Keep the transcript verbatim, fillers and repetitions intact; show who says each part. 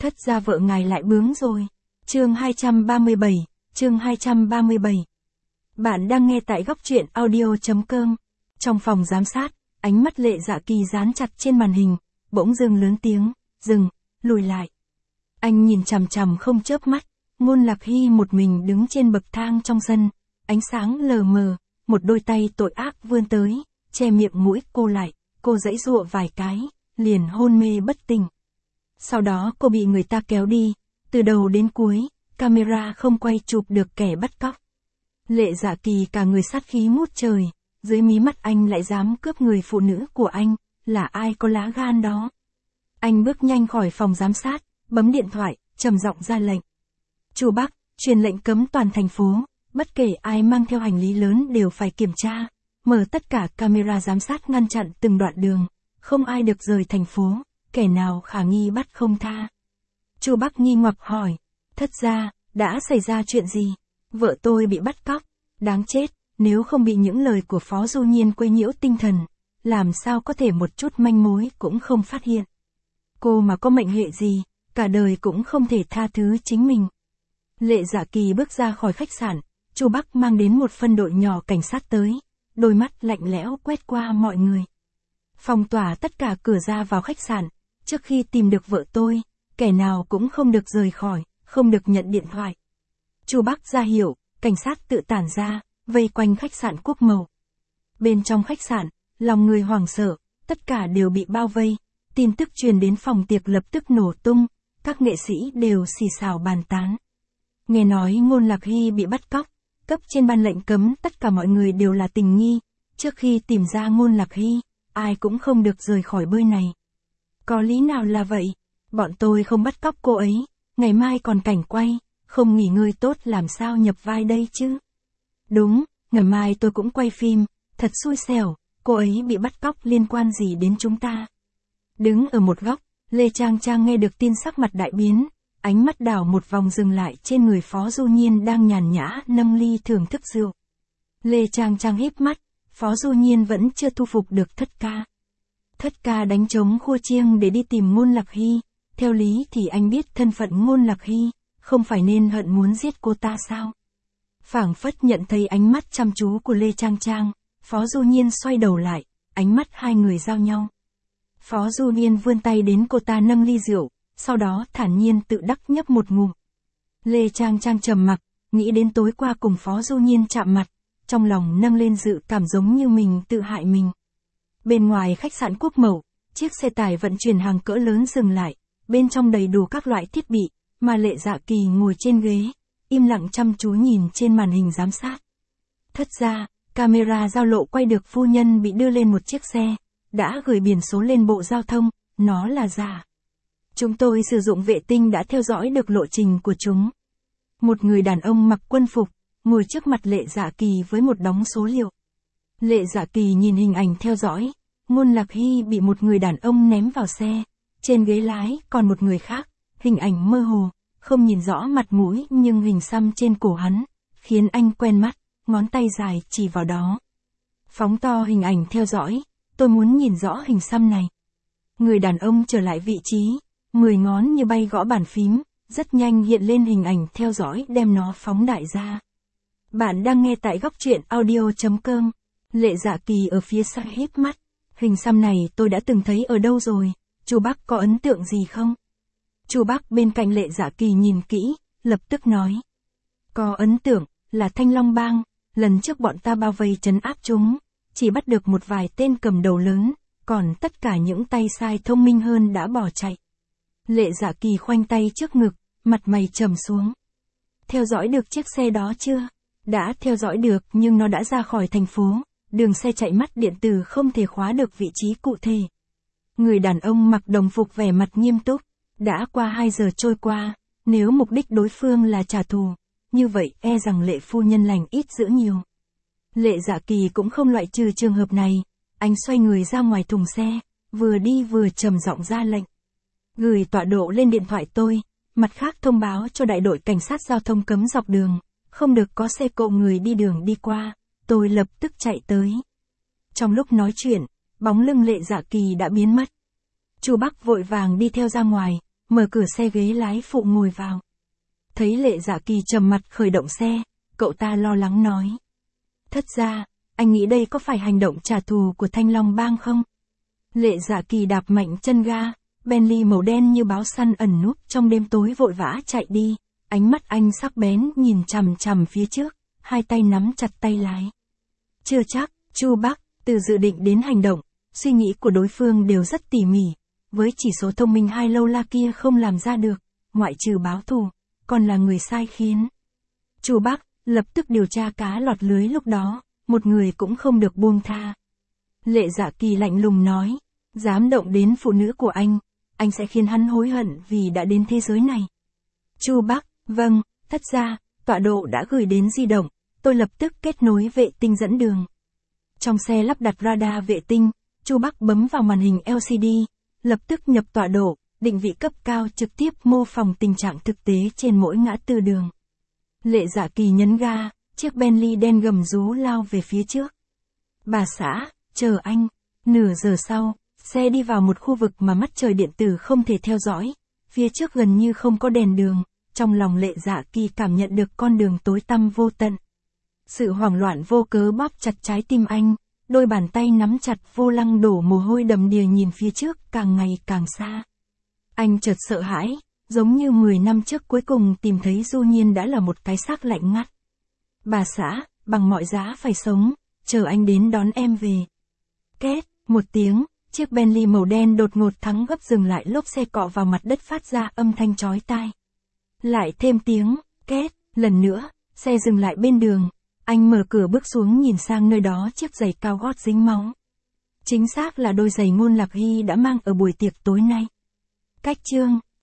Speaker 1: Thất gia vợ ngài lại bướng rồi. Chương hai trăm ba mươi bảy, chương hai trăm ba mươi bảy. Bạn đang nghe tại góc truyện audio chấm com. Trong phòng giám sát, ánh mắt Lệ Dạ Kỳ dán chặt trên màn hình, bỗng dưng lớn tiếng, dừng, lùi lại. Anh nhìn chằm chằm không chớp mắt, Ngôn Lạc Hy một mình đứng trên bậc thang trong sân, ánh sáng lờ mờ, một đôi tay tội ác vươn tới, che miệng mũi cô lại, cô giãy giụa vài cái, liền hôn mê bất tỉnh. Sau đó cô bị người ta kéo đi, từ đầu đến cuối, camera không quay chụp được kẻ bắt cóc. Lệ Dạ Kỳ cả người sát khí ngút trời, dưới mí mắt anh lại dám cướp người phụ nữ của anh, là ai có lá gan đó. Anh bước nhanh khỏi phòng giám sát, bấm điện thoại, trầm giọng ra lệnh. Chu Bắc, truyền lệnh cấm toàn thành phố, bất kể ai mang theo hành lý lớn đều phải kiểm tra, mở tất cả camera giám sát ngăn chặn từng đoạn đường, không ai được rời thành phố, kẻ nào khả nghi bắt không tha. Chu Bắc nghi hoặc hỏi, thất gia, đã xảy ra chuyện gì? Vợ tôi bị bắt cóc, đáng chết, nếu không bị những lời của Phó Du Nhiên quấy nhiễu tinh thần, làm sao có thể một chút manh mối cũng không phát hiện. Cô mà có mệnh hệ gì, cả đời cũng không thể tha thứ chính mình. Lệ Dạ Kỳ bước ra khỏi khách sạn, Chu Bắc mang đến một phân đội nhỏ cảnh sát tới, đôi mắt lạnh lẽo quét qua mọi người. Phong tỏa tất cả cửa ra vào khách sạn, trước khi tìm được vợ tôi, kẻ nào cũng không được rời khỏi, không được nhận điện thoại. Chu Bắc ra hiệu, cảnh sát tự tản ra, vây quanh khách sạn Quốc Màu. Bên trong khách sạn, lòng người hoảng sợ, tất cả đều bị bao vây, tin tức truyền đến phòng tiệc lập tức nổ tung, các nghệ sĩ đều xì xào bàn tán. Nghe nói Ngôn Lạc Hy bị bắt cóc, cấp trên ban lệnh cấm tất cả mọi người đều là tình nghi, trước khi tìm ra Ngôn Lạc Hy, ai cũng không được rời khỏi nơi này. Có lý nào là vậy? Bọn tôi không bắt cóc cô ấy, ngày mai còn cảnh quay, không nghỉ ngơi tốt làm sao nhập vai đây chứ? Đúng, ngày mai tôi cũng quay phim, thật xui xẻo, cô ấy bị bắt cóc liên quan gì đến chúng ta? Đứng ở một góc, Lê Trang Trang nghe được tin sắc mặt đại biến, ánh mắt đảo một vòng dừng lại trên người Phó Du Nhiên đang nhàn nhã nâng ly thưởng thức rượu. Lê Trang Trang híp mắt, Phó Du Nhiên vẫn chưa thu phục được Thất ca. Thất ca đánh trống khua chiêng để đi tìm Ngôn Lạc Hy, theo lý thì anh biết thân phận Ngôn Lạc Hy, không phải nên hận muốn giết cô ta sao? Phảng phất nhận thấy ánh mắt chăm chú của Lê Trang Trang, Phó Du Nhiên xoay đầu lại, ánh mắt hai người giao nhau. Phó Du Nhiên vươn tay đến cô ta nâng ly rượu, sau đó thản nhiên tự đắc nhấp một ngụm. Lê Trang Trang trầm mặc, nghĩ đến tối qua cùng Phó Du Nhiên chạm mặt, trong lòng nâng lên dự cảm giống như mình tự hại mình. Bên ngoài khách sạn Quốc Mậu, chiếc xe tải vận chuyển hàng cỡ lớn dừng lại, bên trong đầy đủ các loại thiết bị, mà Lệ Dạ Kỳ ngồi trên ghế, im lặng chăm chú nhìn trên màn hình giám sát. Thất gia, camera giao lộ quay được phu nhân bị đưa lên một chiếc xe, đã gửi biển số lên Bộ Giao thông, nó là giả. Chúng tôi sử dụng vệ tinh đã theo dõi được lộ trình của chúng. Một người đàn ông mặc quân phục, ngồi trước mặt Lệ Dạ Kỳ với một đống số liệu. Lệ Dạ Kỳ nhìn hình ảnh theo dõi, Ngôn Lạc Hy bị một người đàn ông ném vào xe, trên ghế lái còn một người khác, hình ảnh mơ hồ, không nhìn rõ mặt mũi nhưng hình xăm trên cổ hắn, khiến anh quen mắt, ngón tay dài chỉ vào đó. Phóng to hình ảnh theo dõi, tôi muốn nhìn rõ hình xăm này. Người đàn ông trở lại vị trí, mười ngón như bay gõ bàn phím, rất nhanh hiện lên hình ảnh theo dõi đem nó phóng đại ra. Bạn đang nghe tại góc truyện audio chấm com. Lệ Dạ Kỳ ở phía sau híp mắt, hình xăm này tôi đã từng thấy ở đâu rồi, Chu Bắc có ấn tượng gì không? Chu Bắc bên cạnh Lệ Dạ Kỳ nhìn kỹ, lập tức nói. Có ấn tượng, là Thanh Long Bang, lần trước bọn ta bao vây trấn áp chúng, chỉ bắt được một vài tên cầm đầu lớn, còn tất cả những tay sai thông minh hơn đã bỏ chạy. Lệ Dạ Kỳ khoanh tay trước ngực, mặt mày trầm xuống. Theo dõi được chiếc xe đó chưa? Đã theo dõi được nhưng nó đã ra khỏi thành phố, đường xe chạy mắt điện tử không thể khóa được vị trí cụ thể. Người đàn ông mặc đồng phục vẻ mặt nghiêm túc, đã qua hai giờ trôi qua, nếu mục đích đối phương là trả thù, như vậy e rằng Lệ phu nhân lành ít dữ nhiều. Lệ Dạ Kỳ cũng không loại trừ trường hợp này, anh xoay người ra ngoài thùng xe, vừa đi vừa trầm giọng ra lệnh. Gửi tọa độ lên điện thoại tôi, mặt khác thông báo cho đại đội cảnh sát giao thông cấm dọc đường, không được có xe cộ người đi đường đi qua, tôi lập tức chạy tới. Trong lúc nói chuyện, bóng lưng Lệ Dạ Kỳ đã biến mất. Chu Bắc vội vàng đi theo ra ngoài, mở cửa xe ghế lái phụ ngồi vào. Thấy Lệ Dạ Kỳ trầm mặt khởi động xe, cậu ta lo lắng nói. Thất gia, anh nghĩ đây có phải hành động trả thù của Thanh Long Bang không? Lệ Dạ Kỳ đạp mạnh chân ga, Bentley màu đen như báo săn ẩn núp trong đêm tối vội vã chạy đi, ánh mắt anh sắc bén nhìn chằm chằm phía trước, hai tay nắm chặt tay lái. Chưa chắc, Chu Bắc, từ dự định đến hành động, suy nghĩ của đối phương đều rất tỉ mỉ, với chỉ số thông minh hai lâu la kia không làm ra được, ngoại trừ báo thù, còn là người sai khiến. Chu Bắc, lập tức điều tra cá lọt lưới lúc đó, một người cũng không được buông tha. Lệ Dạ Kỳ lạnh lùng nói, dám động đến phụ nữ của anh, anh sẽ khiến hắn hối hận vì đã đến thế giới này. Chu Bắc, vâng, thất gia, tọa độ đã gửi đến di động, tôi lập tức kết nối vệ tinh dẫn đường. Trong xe lắp đặt radar vệ tinh, Chu Bắc bấm vào màn hình lờ xê đê, lập tức nhập tọa độ, định vị cấp cao trực tiếp mô phỏng tình trạng thực tế trên mỗi ngã tư đường. Lệ Dạ Kỳ nhấn ga, chiếc Bentley đen gầm rú lao về phía trước. Bà xã, chờ anh. Nửa giờ sau, xe đi vào một khu vực mà mắt trời điện tử không thể theo dõi, phía trước gần như không có đèn đường, trong lòng Lệ Dạ Kỳ cảm nhận được con đường tối tăm vô tận. Sự hoảng loạn vô cớ bóp chặt trái tim anh, đôi bàn tay nắm chặt vô lăng đổ mồ hôi đầm đìa nhìn phía trước càng ngày càng xa. Anh chợt sợ hãi, giống như mười năm trước cuối cùng tìm thấy Du Nhiên đã là một cái xác lạnh ngắt. Bà xã, bằng mọi giá phải sống, chờ anh đến đón em về. Két, một tiếng, chiếc Bentley màu đen đột ngột thắng gấp dừng lại, lốp xe cọ vào mặt đất phát ra âm thanh chói tai. Lại thêm tiếng, két, lần nữa, xe dừng lại bên đường, anh mở cửa bước xuống nhìn sang nơi đó chiếc giày cao gót dính máu. Chính xác là đôi giày Ngôn Lạc Hy đã mang ở buổi tiệc tối nay. Cách chương